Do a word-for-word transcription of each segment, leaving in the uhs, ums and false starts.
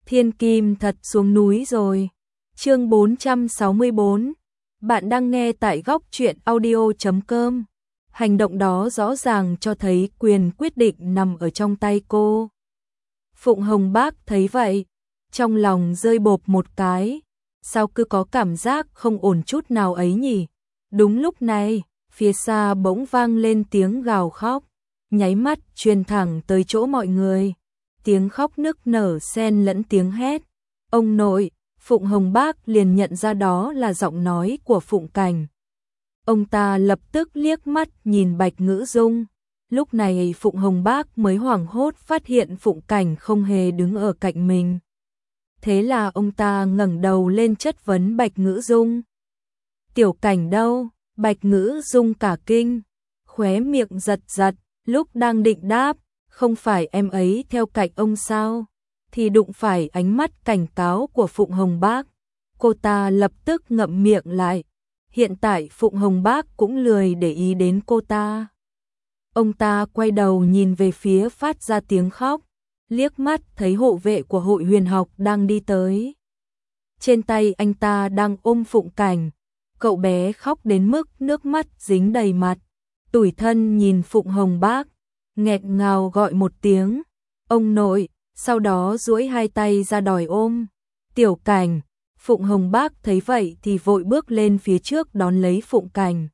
Thiên kim thật xuống núi rồi. Chương bốn trăm sáu mươi bốn. Bạn đang nghe tại góc truyện audio chấm com. Hành động đó rõ ràng cho thấy quyền quyết định nằm ở trong tay cô. Phụng Hồng Bác thấy vậy, trong lòng rơi bộp một cái. Sao cứ có cảm giác không ổn chút nào ấy nhỉ? Đúng lúc này, phía xa bỗng vang lên tiếng gào khóc, nháy mắt truyền thẳng tới chỗ mọi người. Tiếng khóc nức nở xen lẫn tiếng hét. Ông nội, Phụng Hồng Bác liền nhận ra đó là giọng nói của Phụng Cảnh. Ông ta lập tức liếc mắt nhìn Bạch Ngữ Dung. Lúc này Phụng Hồng Bác mới hoảng hốt phát hiện Phụng Cảnh không hề đứng ở cạnh mình. Thế là ông ta ngẩng đầu lên chất vấn Bạch Ngữ Dung. Tiểu Cảnh đâu? Bạch Ngữ Dung cả kinh, khóe miệng giật giật, lúc đang định đáp, không phải em ấy theo cạnh ông sao? Thì đụng phải ánh mắt cảnh cáo của Phụng Hồng Bác. Cô ta lập tức ngậm miệng lại. Hiện tại Phụng Hồng Bác cũng lười để ý đến cô ta. Ông ta quay đầu nhìn về phía phát ra tiếng khóc, liếc mắt thấy hộ vệ của hội huyền học đang đi tới. Trên tay anh ta đang ôm Phụng Cảnh. Cậu bé khóc đến mức nước mắt dính đầy mặt, tủi thân nhìn Phụng Hồng Bác, nghẹt ngào gọi một tiếng, ông nội, sau đó duỗi hai tay ra đòi ôm. Tiểu Cảnh, Phụng Hồng Bác thấy vậy thì vội bước lên phía trước đón lấy Phụng Cảnh.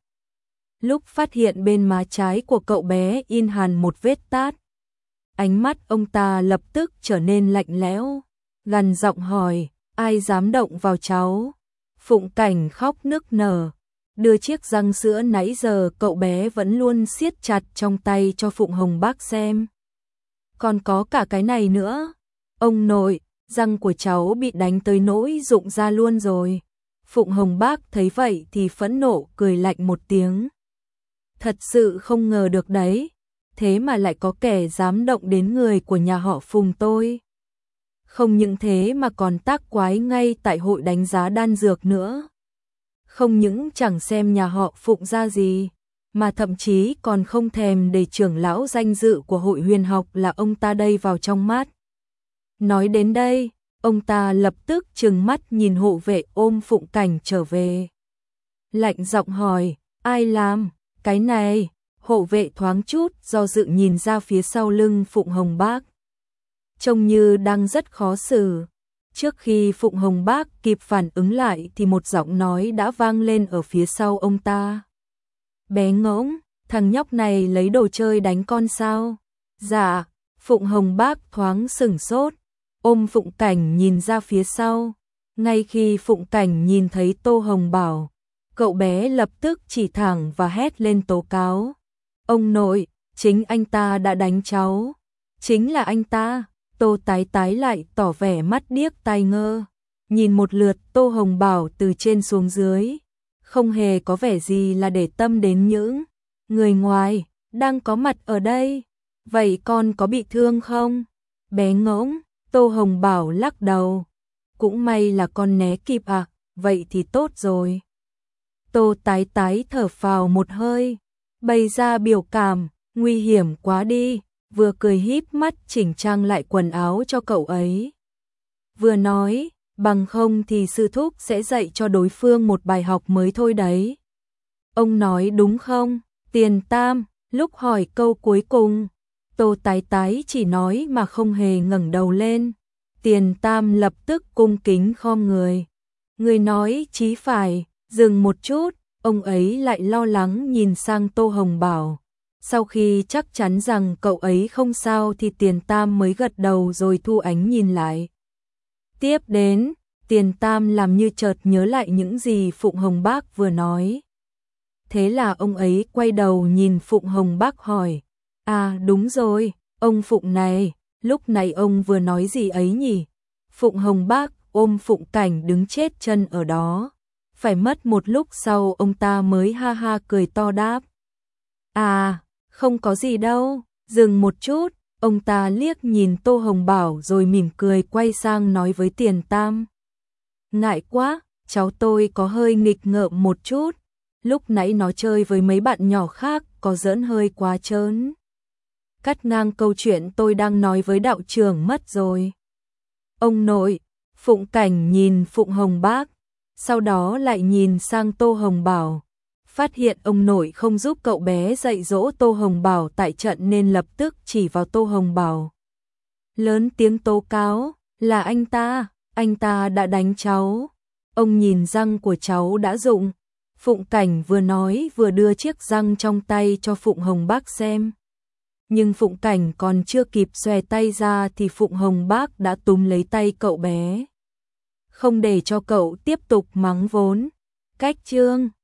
Lúc phát hiện bên má trái của cậu bé in hằn một vết tát, ánh mắt ông ta lập tức trở nên lạnh lẽo, gằn giọng hỏi, ai dám động vào cháu? Phụng Cảnh khóc nức nở, đưa chiếc răng sữa nãy giờ cậu bé vẫn luôn siết chặt trong tay cho Phụng Hồng Bác xem. Còn có cả cái này nữa. Ông nội, răng của cháu bị đánh tới nỗi rụng ra luôn rồi. Phụng Hồng Bác thấy vậy thì phẫn nộ cười lạnh một tiếng. Thật sự không ngờ được đấy, thế mà lại có kẻ dám động đến người của nhà họ Phùng tôi. Không những thế mà còn tác quái ngay tại hội đánh giá đan dược nữa. Không những chẳng xem nhà họ Phụng ra gì, mà thậm chí còn không thèm để trưởng lão danh dự của hội huyền học là ông ta đây vào trong mắt. Nói đến đây, ông ta lập tức trừng mắt nhìn hộ vệ ôm Phụng Cảnh trở về. Lạnh giọng hỏi, ai làm? Cái này, hộ vệ thoáng chút do dự nhìn ra phía sau lưng Phụng Hồng Bác. Trông như đang rất khó xử. Trước khi Phụng Hồng Bác kịp phản ứng lại thì một giọng nói đã vang lên ở phía sau ông ta. Bé ngỗng, thằng nhóc này lấy đồ chơi đánh con sao? Dạ, Phụng Hồng Bác thoáng sửng sốt, ôm Phụng Cảnh nhìn ra phía sau. Ngay khi Phụng Cảnh nhìn thấy Tô Hồng Bảo, cậu bé lập tức chỉ thẳng và hét lên tố cáo. Ông nội, chính anh ta đã đánh cháu. Chính là anh ta. Tô Tái Tái lại tỏ vẻ mắt điếc tai ngơ, nhìn một lượt Tô Hồng Bảo từ trên xuống dưới, không hề có vẻ gì là để tâm đến những người ngoài đang có mặt ở đây. Vậy con có bị thương không? Bé ngỗng, Tô Hồng Bảo lắc đầu. Cũng may là con né kịp à, vậy thì tốt rồi. Tô Tái Tái thở phào một hơi, bày ra biểu cảm, nguy hiểm quá đi. Vừa cười híp mắt chỉnh trang lại quần áo cho cậu ấy. Vừa nói, bằng không thì sư thúc sẽ dạy cho đối phương một bài học mới thôi đấy. Ông nói đúng không? Tiền Tam, lúc hỏi câu cuối cùng, Tô Tái Tái chỉ nói mà không hề ngẩng đầu lên. Tiền Tam lập tức cung kính khom người. Người nói chí phải, dừng một chút, ông ấy lại lo lắng nhìn sang Tô Hồng Bảo. Sau khi chắc chắn rằng cậu ấy không sao thì Tiền Tam mới gật đầu rồi thu ánh nhìn lại. Tiếp đến, Tiền Tam làm như chợt nhớ lại những gì Phụng Hồng Bác vừa nói. Thế là ông ấy quay đầu nhìn Phụng Hồng Bác hỏi, à đúng rồi, ông Phụng này, lúc này ông vừa nói gì ấy nhỉ? Phụng Hồng Bác ôm Phụng Cảnh đứng chết chân ở đó. Phải mất một lúc sau ông ta mới ha ha cười to đáp. À, không có gì đâu, dừng một chút, ông ta liếc nhìn Tô Hồng Bảo rồi mỉm cười quay sang nói với Tiền Tam. Ngại quá, cháu tôi có hơi nghịch ngợm một chút, lúc nãy nó chơi với mấy bạn nhỏ khác có giỡn hơi quá trớn. Cắt ngang câu chuyện tôi đang nói với đạo trưởng mất rồi. Ông nội, Phụng Cảnh nhìn Phụng Hồng Bác, sau đó lại nhìn sang Tô Hồng Bảo, phát hiện ông nội không giúp cậu bé dạy dỗ Tô Hồng Bảo tại trận nên lập tức chỉ vào Tô Hồng Bảo. Lớn tiếng tố cáo, là anh ta, anh ta đã đánh cháu. Ông nhìn răng của cháu đã rụng. Phụng Cảnh vừa nói vừa đưa chiếc răng trong tay cho Phụng Hồng Bác xem. Nhưng Phụng Cảnh còn chưa kịp xòe tay ra thì Phụng Hồng Bác đã túm lấy tay cậu bé, không để cho cậu tiếp tục mắng vốn. Cách chương